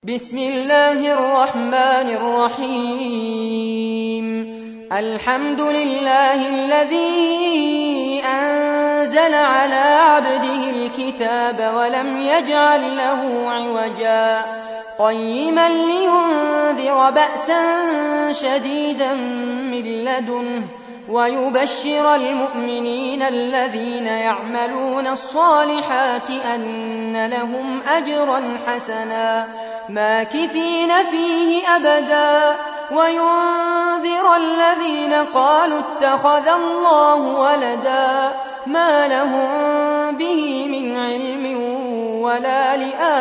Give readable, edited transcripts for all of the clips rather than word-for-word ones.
بسم الله الرحمن الرحيم. الحمد لله الذي أنزل على عبده الكتاب ولم يجعل له عوجا قيما لينذر بأسا شديدا من لدنه ويبشر المؤمنين الذين يعملون الصالحات أن لهم أجرا حسنا ماكثين فيه أبدا وينذر الذين قالوا اتخذ الله ولدا ما لهم به من علم ولا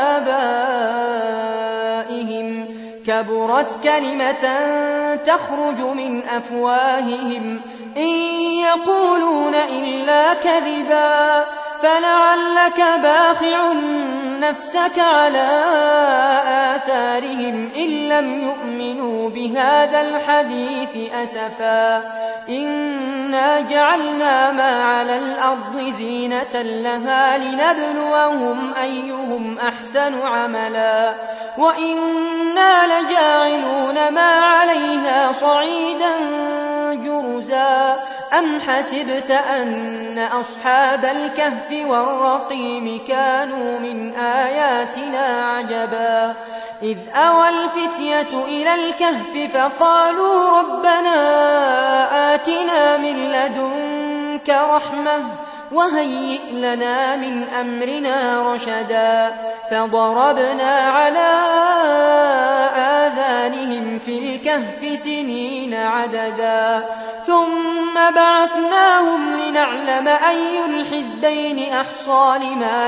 لآبائهم كبرت كلمة تخرج من أفواههم إن يقولون إلا كذبا فلعلك باخع نفسك على آثارهم إن لم يؤمنوا بهذا الحديث أسفا إنا جعلنا ما على الأرض زينة لها لنبلوهم أيهم أحسن عملا وإنا لجاعلون ما عليها صعيدا جرزا أم حسبت أن أصحاب الكهف والرقيم كانوا من آياتنا عجبا إذ أوى الفتية إلى الكهف فقالوا ربنا آتنا من لدنك رحمة وهيئ لنا من أمرنا رشدا فضربنا على آذانهم في الكهف سنين عددا ثم بعثناهم لنعلم أي الحزبين أحصى لما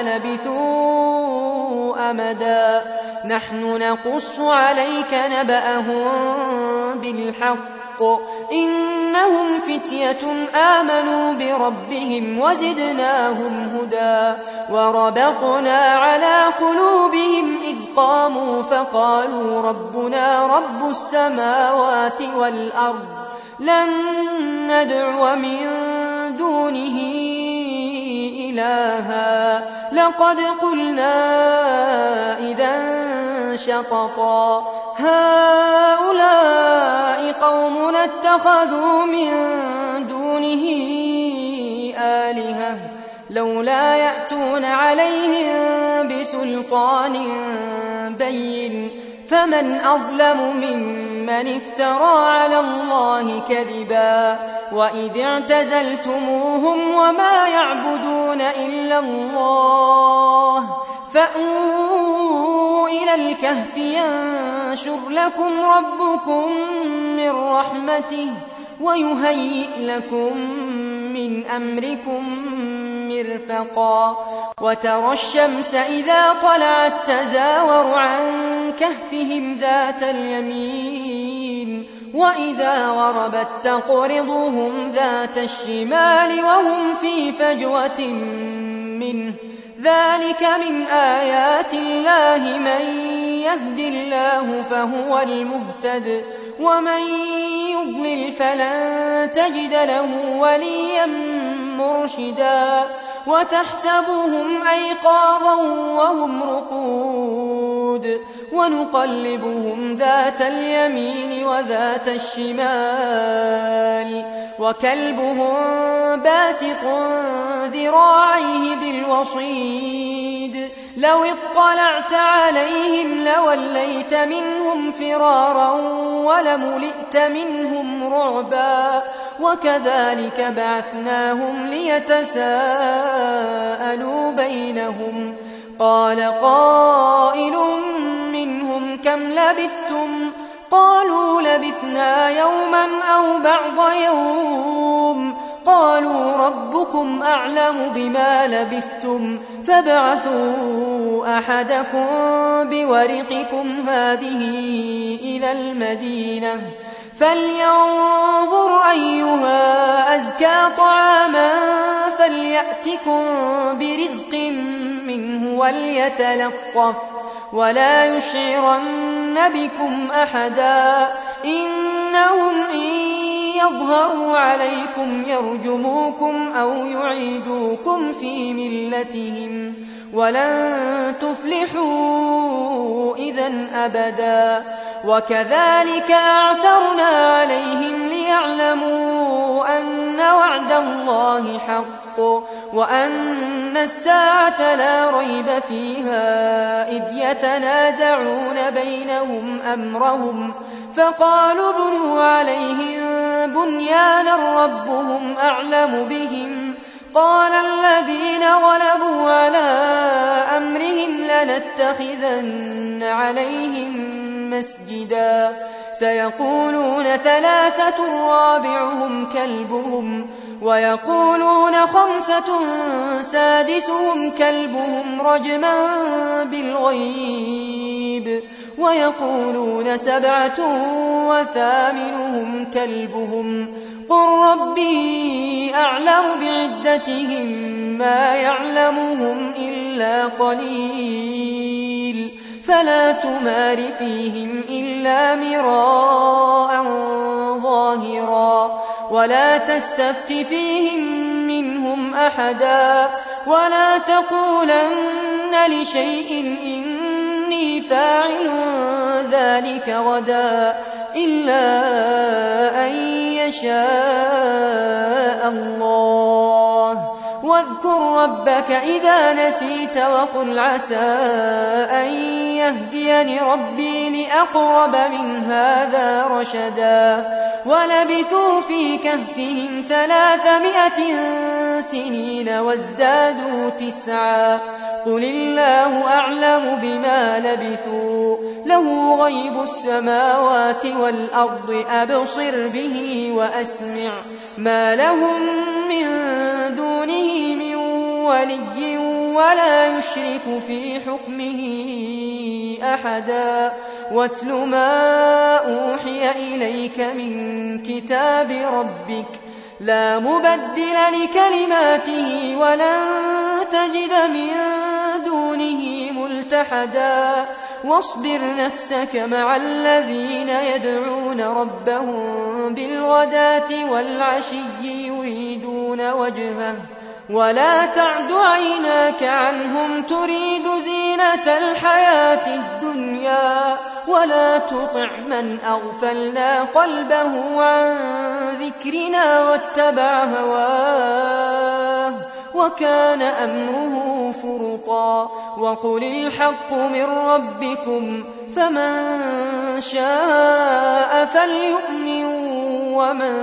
لبثوا أمدا نحن نقص عليك نبأهم بالحق إنهم فتية آمنوا بربهم وزدناهم هدى وربطنا على قلوبهم إذ قاموا فقالوا ربنا رب السماوات والأرض لن ندعو من دونه إلها لقد قلنا إذا شططا هؤلاء قومنا اتخذوا من دونه آلهة لولا يأتون عليهم بسلطان بين فمن أظلم ممن افترى على الله كذبا وإذ اعتزلتموهم وما يعبدون إلا الله فأووا إلى الكهف ينشر لكم ربكم من رحمته ويهيئ لكم من أمركم مرفقا وترى الشمس إذا طلعت تزاور عن كهفهم ذات اليمين وإذا غربت تقرضهم ذات الشمال وهم في فجوة منه ذلك من آيات الله من يهد الله فهو المهتد ومن يضلل فلن تجد له وليا مرشدا وتحسبهم أيقاظا وهم رقود ونقلبهم ذات اليمين وذات الشمال وكلبهم باسط ذراعيه بالوصيد لو اطلعت عليهم لوليت منهم فرارا ولملئت منهم رعبا وكذلك بعثناهم ليتساءلوا بينهم قال قائل منهم كم لبثتم قالوا لبثنا يوما أو بعض يوم قالوا ربكم أعلم بما لبثتم فابعثوا أحدكم بورقكم هذه إلى المدينة فلينظر أيها أزكى طعاما فليأتكم برزق منه وليتلطف ولا يشعرن بكم أحدا إنهم إن يظهروا عليكم يرجموكم أو يعيدوكم في ملتهم ولن تفلحوا إذا أبدا. وكذلك أعثرنا عليهم ليعلموا أن وعد الله حق وأن الساعة لا ريب فيها إذ يتنازعون بينهم أمرهم فقالوا ابنوا عليهم بنيانا ربهم أعلم بهم قال الذين غلبوا على أمرهم لنتخذن عليهم مسجدا سيقولون ثلاثة رابعهم كلبهم ويقولون خمسة سادسهم كلبهم رجما بالغيب ويقولون سبعة وثامنهم كلبهم قل ربي أعلم بعدتهم ما يعلمهم إلا قليل فلا تمار فيهم إلا مراء ظاهرا ولا تستفت فيهم منهم أحدا ولا تقولن لشيء إني فاعل ذلك غدا إلا أن يشاء الله واذكر ربك إذا نسيت وقل عسى أن يهديني ربي لأقرب من هذا رشدا ولبثوا في كهفهم 300 سنين وازدادوا 9 قل الله أعلم بما لبثوا له غيب السماوات والأرض أبصر به وأسمع ما لهم من دونه من ولي ولا يشرك في حكمه أحدا واتل ما أوحي إليك من كتاب ربك لا مبدل لكلماته ولن تجد من دونه ملتحدا واصبر نفسك مع الذين يدعون ربهم بالغداة والعشي يريدون وجهه ولا تعد عيناك عنهم تريد زينة الحياة الدنيا ولا تطع من أغفلنا قلبه عن ذكرنا واتبع هواه وكان أمره فرطا وقل الحق من ربكم فمن شاء فليؤمن ومن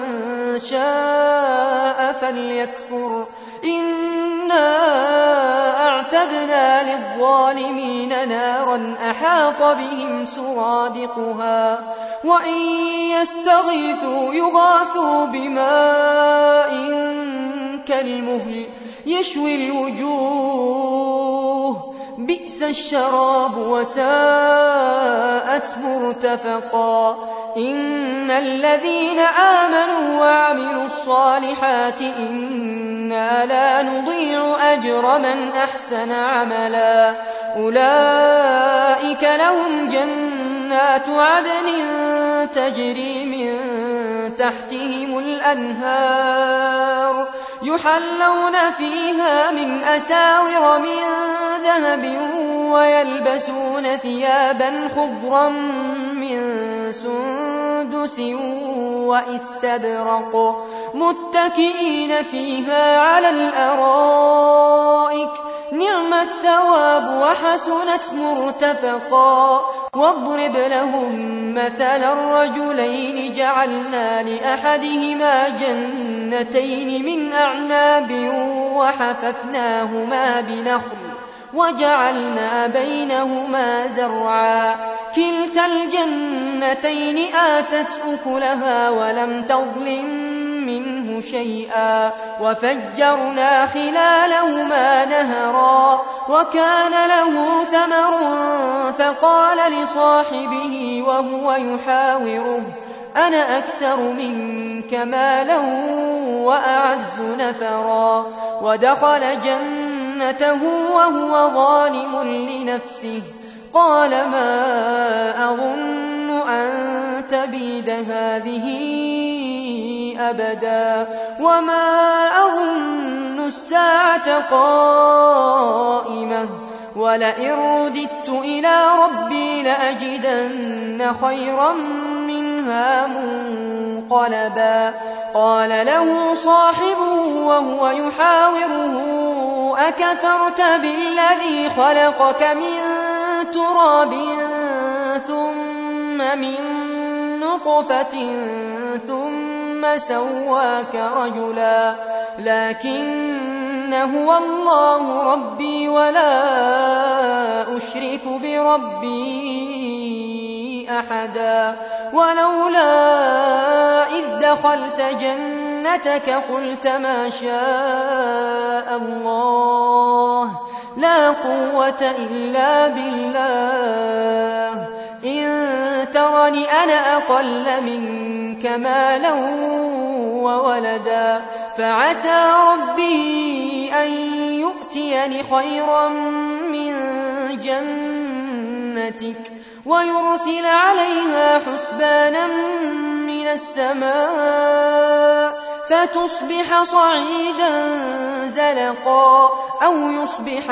شاء فليكفر إنا أعتدنا للظالمين نارا أحاط بهم سرادقها وإن يستغيثوا يغاثوا بماء كالمهل يشوي الوجوه بئس الشراب وساءت مرتفقا إن الذين آمنوا وعملوا الصالحات إنا لا نضيع أجر من أحسن عملا أولئك لهم جنات عدن تجري من تحتهم الأنهار يحلون فيها من أساور من ذهب ويلبسون ثيابا خضرا من سندس وإستبرق متكئين فيها على الأرائك نعم الثواب وحسنت مرتفقا واضرب لهم مثل الرجلين جعلنا لأحدهما جنتين من أعناب وحففناهما بنخل وجعلنا بينهما زرعا كلتا الجنتين آتت أكلها ولم تظلم منه شيئا وفجرنا خلالهما نهرا وكان له ثمر فقال لصاحبه وهو يحاوره أنا أكثر منك مالا وأعز نفرا ودخل جنته وهو ظالم لنفسه قال ما أظن أن تبيد هذه أبدا وما أظن الساعة قائمة ولئن رددت إلى ربي لأجدن خيرا منها منقلبا قال له صاحبه وهو يحاوره أكفرت بالذي خلقك من تراب ثم من نطفة ثم سواك رجلا لكن هو الله ربي ولا أشرك بربي أحدا ولولا إذ دخلت جنتك قلت ما شاء الله لا قوة إلا بالله إن ترني أنا أقل منك مالا وولدا فعسى ربي أن يؤتيني خيرا من جنتك ويرسل عليها حسبانا من السماء فتصبح صعيدا زلقا أو يصبح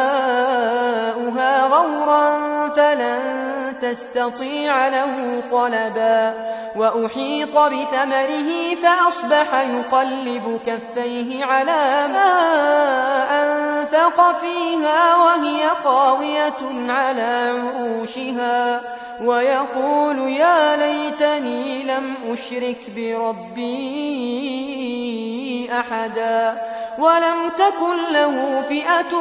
ماؤها غورا فلن تستطيع له طلبا وأحيط بثمره فأصبح يقلب كفيه على ما أنفق فيها وهي خاوية على عروشها ويقول يا ليتني لم أشرك بربي أحدا ولم تكن له فئة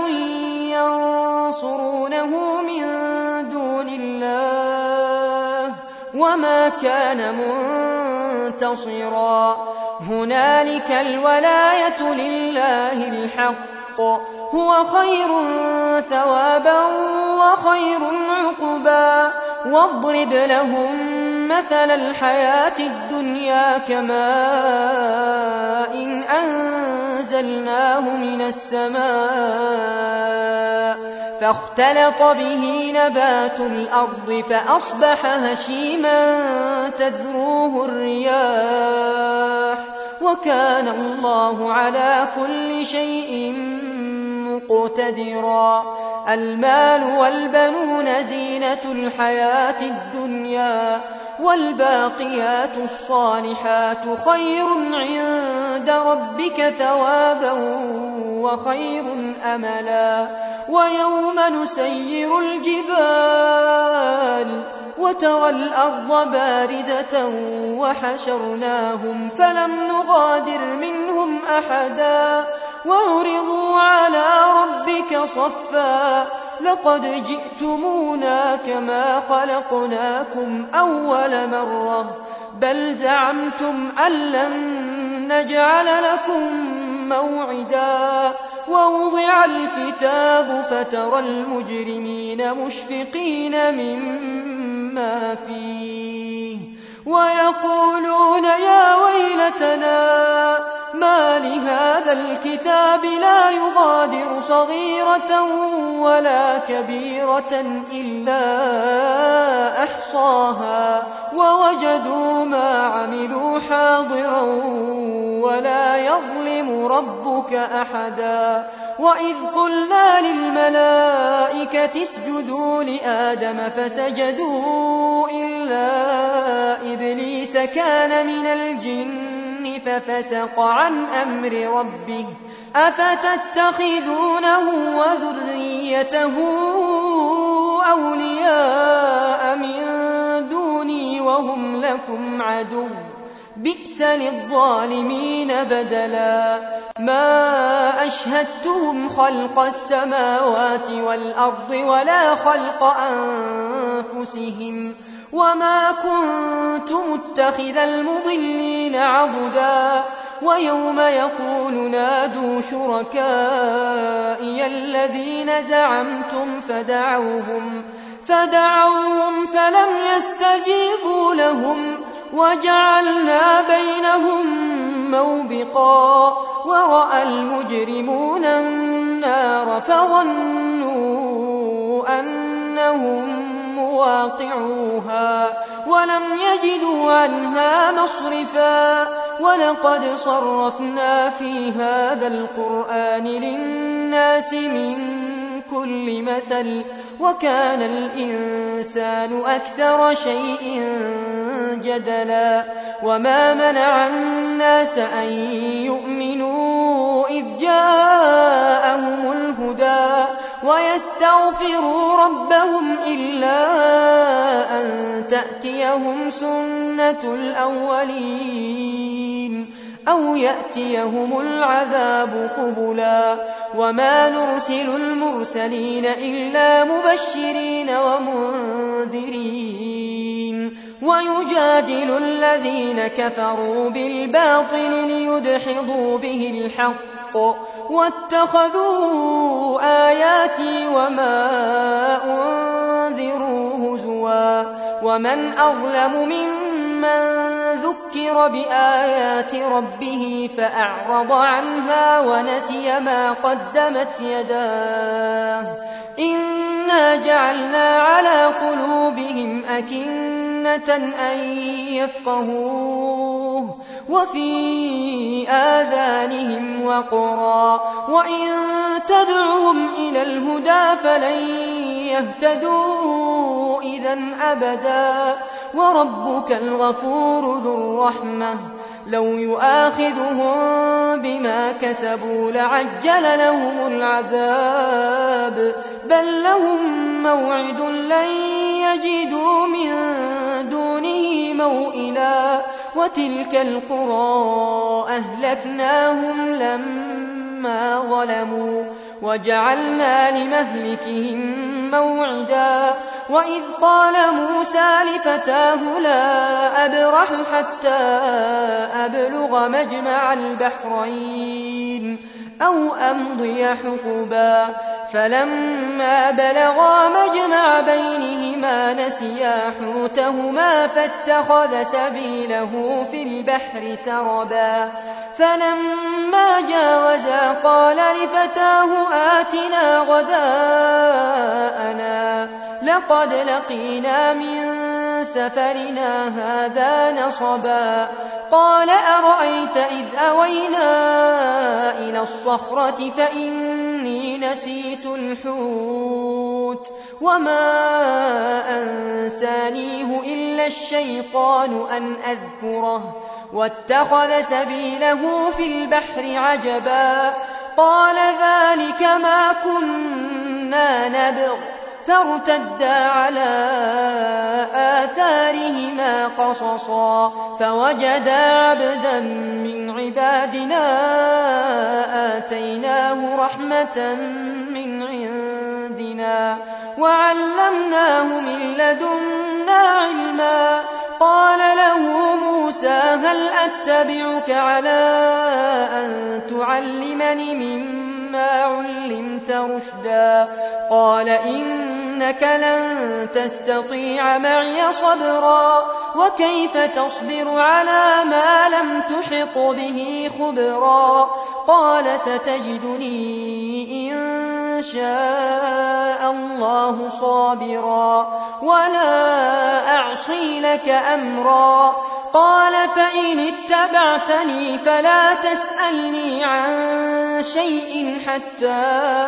ينصرونه من دون الله وما كان منتصرا هنالك الولاية لله الحق هو خير ثوابا وخير عقبا واضرب لهم مثل الحياة الدنيا كماء إن أنزلناه من السماء فاختلط به نبات الأرض فأصبح هشيما تذروه الرياح وكان الله على كل شيء مقتدرا المال والبنون زينة الحياة الدنيا والباقيات الصالحات خير عند ربك ثوابا وخير أملا ويوم نسير الجبال وترى الأرض باردة وحشرناهم فلم نغادر منهم أحدا وعرضوا على ربك صفا لقد جئتمونا كما خلقناكم أول مرة بل زعمتم أن لن نجعل لكم موعدا ووضع الكتاب فترى المجرمين مشفقين مما فيه ويقولون يا ويلتنا ما لهذا الكتاب لا يغادر صغيرة ولا كبيرة إلا أحصاها ووجدوا ما عملوا حاضرا ولا يظلم ربك أحدا وإذ قلنا للملائكة اسجدوا لآدم فسجدوا إلا إبليس كان من الجن ففسق عن أمر ربه أفتتخذونه وذريته أولياء من دوني وهم لكم عدو بئس للظالمين بدلا ما أشهدتهم خلق السماوات والأرض ولا خلق أنفسهم وما كنت متخذ المضلين عضدا ويوم يقول نادوا شركائي الذين زعمتم فدعوهم فلم يستجيبوا لهم وجعلنا بينهم موبقا ورأى المجرمون النار فظنوا أنهم مواقعوها ولم يجدوا عنها مصرفا ولقد صرفنا في هذا القرآن للناس من كل مثل وكان الإنسان أكثر شيء جدلا وما منع الناس أن يؤمنوا إذ جاءهم الهدى ويستغفروا ربهم إلا أن تأتيهم سنة الأولين أو يأتيهم العذاب قبلا وما نرسل المرسلين إلا مبشرين ومنذرين ويجادل الذين كفروا بالباطل ليدحضوا به الحق واتخذوا آياتي وما أنذروا هزوا ومن أظلم ممن ذكر بآيات ربه فأعرض عنها ونسي ما قدمت يداه إنا جعلنا على قلوبهم أكنة أن يفقهوه وفي آذانهم وقرا وإن تدعهم إلى الهدى فلن يهتدوا إذن أبدا وربك الغفور ذو الرحمة لو يؤاخذهم بما كسبوا لعجل لهم العذاب بل لهم موعد لن يجدوا من دونه موئلا وتلك القرى أهلكناهم لما ظلموا وجعلنا لمهلكهم موعدا وإذ قال موسى لفتاه لا أبرح حتى أبلغ مجمع البحرين أو أمضي حقبا فلما بلغا مجمع بينهما نسيا حوتهما فاتخذ سبيله في البحر سربا فلما جاوزا قال لفتاه آتنا غداءنا لقد لقينا من سفرنا هذا نصبا قال أرأيت إذ أوينا إلى الصخرة فإني نسيت الحوت وما أنسانيه إلا الشيطان أن أذكره واتخذ سبيله في البحر عجبا قال ذلك ما كنا نبغ فارتدا على آثارهما قصصا فوجدا عبدا من عبادنا آتيناه رحمة من عندنا وعلمناه من لدنا علما قال له موسى هل أتبعك على أن تعلمني مما علمت رشدا قال إنك لن تستطيع معي صبرا وكيف تصبر على ما لم تحط به خبرا قال ستجدني إن شاء الله صابرا ولا أعصي لك أمرا قال فإن اتبعتني فلا تسألني عن شيء حتى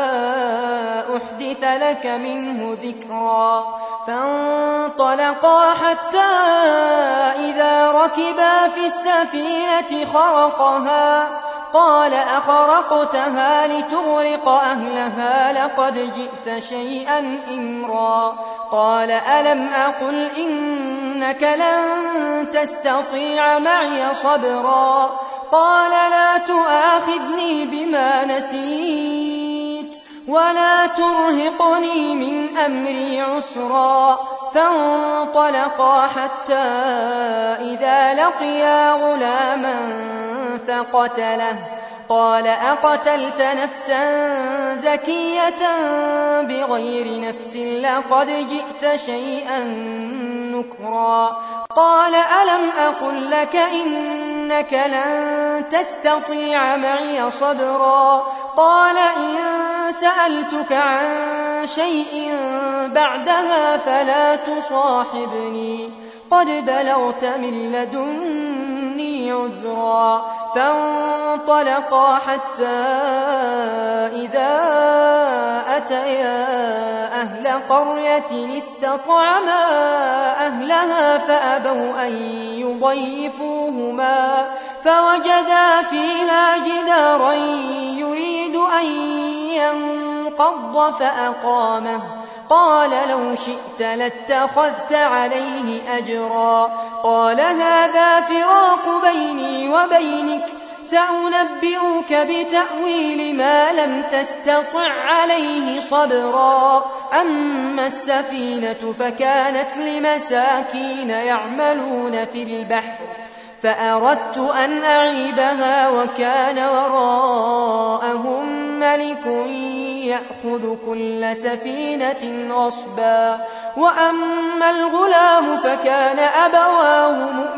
أحدث لك منه ذكرا فانطلقا حتى إذا ركبا في السفينة خرقها قال أخرقتها لتغرق أهلها لقد جئت شيئا إمرا قال ألم أقل إنك لن تستطيع معي صبرا قال لا تؤاخذني بما نسيت ولا ترهقني من أمري عسرا فانطلقا حتى إذا لقيا غلاما فقتله قال أقتلت نفسا زكية بغير نفس لقد جئت شيئا نكرا قال ألم أقل لك إنك لن تستطيع معي صبرا قال إن سألتك عن شيء بعدها فلا تصاحبني قد بلغت من لدني عذرا فانطلقا حتى إذا أتيا أهل قرية استطعما أهلها فأبوا أن يضيفوهما فوجدا فيها جدارا يريد أن ينقض فأقامه قال لو شئت لاتخذت عليه أجرا قال هذا فراق بيني وبينك سأنبئك بتأويل ما لم تستطع عليه صبرا أما السفينة فكانت لمساكين يعملون في البحر فأردت أن أعيبها وكان وراءهم ملك يأخذ كل سفينة غصبا وأما الغلام فكان أبواه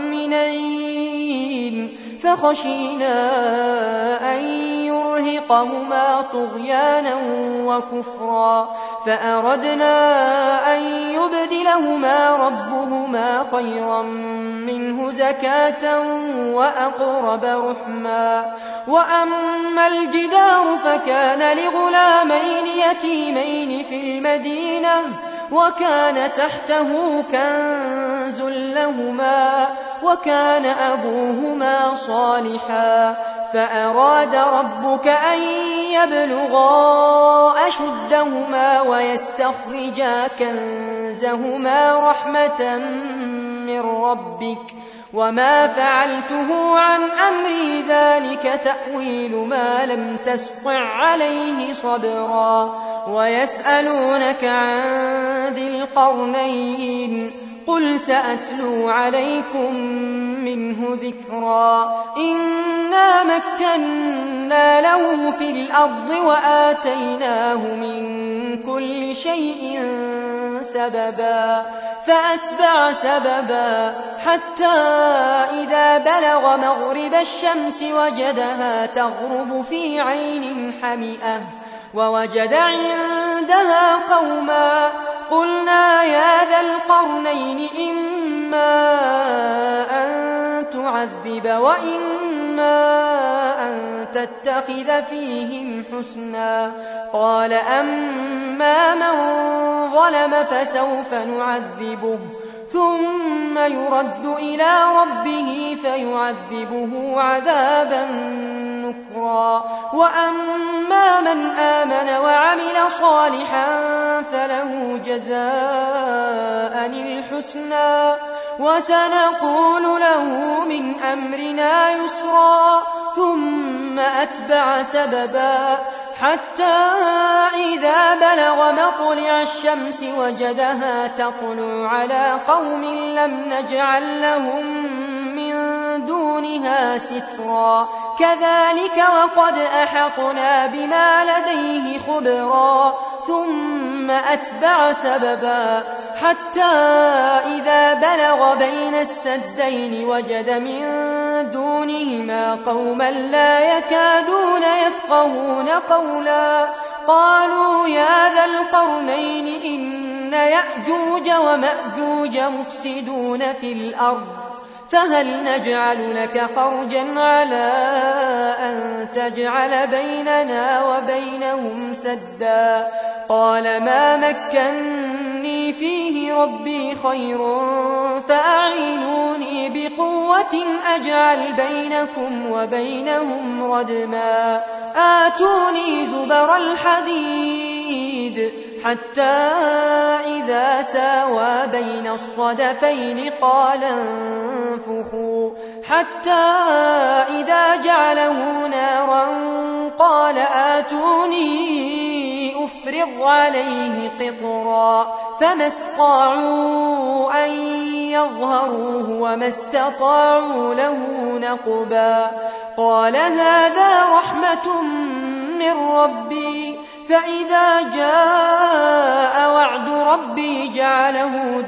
مؤمنين فخشينا أن يرهقهما طغيانا وكفرا فأردنا أن يبدلهما ربهما خيرا منه زكاة وأقرب رحما وأما الجدار فكان لغلامين يتيمين في المدينة وكان تحته كنز لهما وكان أبوهما صالحا فأراد ربك أن يبلغا أشدهما ويستخرجا كنزهما رحمة من ربك وما فعلته عن أمري ذلك تأويل ما لم تسطع عليه صبرا ويسألونك عن ذي القرنين قل سأتلو عليكم منه ذكرا إنا مكنا له في الأرض وآتيناه من كل شيء سببا فأتبع سببا حتى إذا بلغ مغرب الشمس وجدها تغرب في عين حمئة ووجد عندها قوما قلنا يا ذا القرنين إما أن تعذب وإما أن تتخذ فيهم حسنا قال أما من ظلم فسوف نعذبه ثم يرد إلى ربه فيعذبه عذابا نكرا وأما من آمن وعمل صالحا فله جزاء الحسنى وسنقول له من أمرنا يسرا ثم أتبع سببا حتى إذا بلغ مطلع الشمس وجدها تطلع على قوم لم نجعل لهم من دونها سترا كذلك وقد أحطنا بما لديه خبرا ثم أتبع سببا حتى إذا بلغ بين السدين وجد من دونهما قوما لا يكادون يفقهون قولا قالوا يا ذا القرنين إن يأجوج ومأجوج مفسدون في الأرض فهل نجعل لك خرجا على أن تجعل بيننا وبينهم سدا قال ما مكني فيه ربي خير فأعينوني بقوة أجعل بينكم وبينهم ردما آتوني زبر الحديد حتى إذا ساوى بين الصدفين قال انفخوا حتى إذا جعله نارا قال آتوني أفرغ عليه قطرا فما استطاعوا أن يظهروه وما استطاعوا له نقبا قال هذا رحمة من ربي فإذا جاء وعد ربي جعله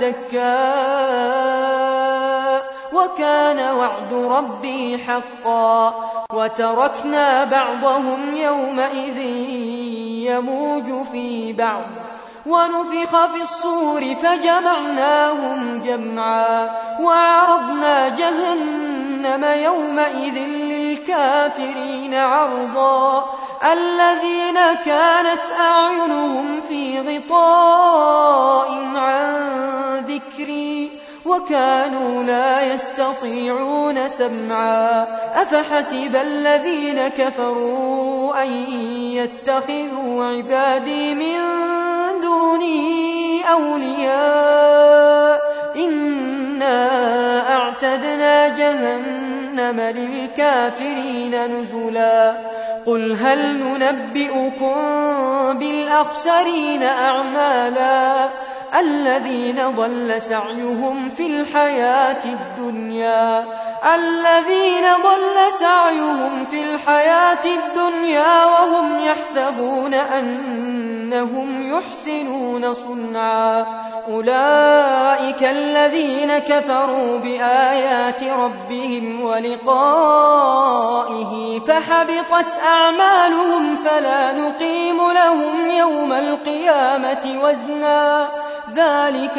دكاء وكان وعد ربي حقا وتركنا بعضهم يومئذ يموج في بعض ونفخ في الصور فجمعناهم جمعا وعرضنا جهنم يومئذ للكافرين عرضا الذين كانت أعينهم في غطاء عن ذكري وكانوا لا يستطيعون سمعا أفحسب الذين كفروا أن يتخذوا عبادي من دوني أولياء إنا أعتدنا جهنم للكافرين نزلا قل هل ننبئكم بالأخسرين أعمالا الذين ضل سعيهم في الحياة الدنيا وهم يحسبون أنهم يحسنون صنعا أولئك الذين كفروا بآيات ربهم ولقائه فحبطت أعمالهم فلا نقيم لهم يوم القيامة وزنا ذلك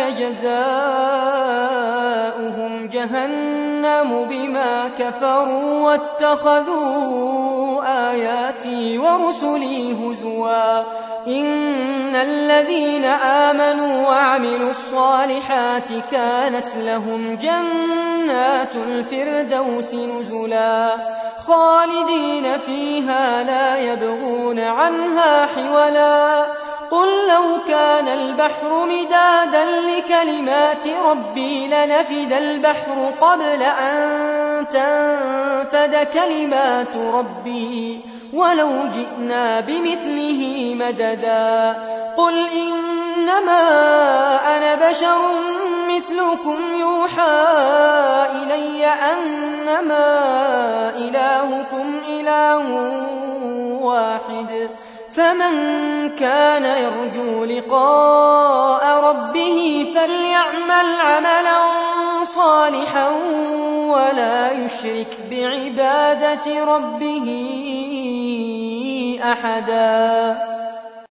جزاؤهم جهنم بما كفروا واتخذوا آياتي ورسلي هزوا إن الذين آمنوا وعملوا الصالحات كانت لهم جنات الفردوس نزلا خالدين فيها لا يبغون عنها حولا قل لو كان البحر مدادا لكلمات ربي لنفد البحر قبل أن تنفد كلمات ربي ولو جئنا بمثله مددا قل إنما أنا بشر مثلكم يوحى إلي أنما إلهكم إله واحد فمن كان يرجو لقاء ربه فليعمل عملا صالحا ولا يشرك بعبادة ربه أحدا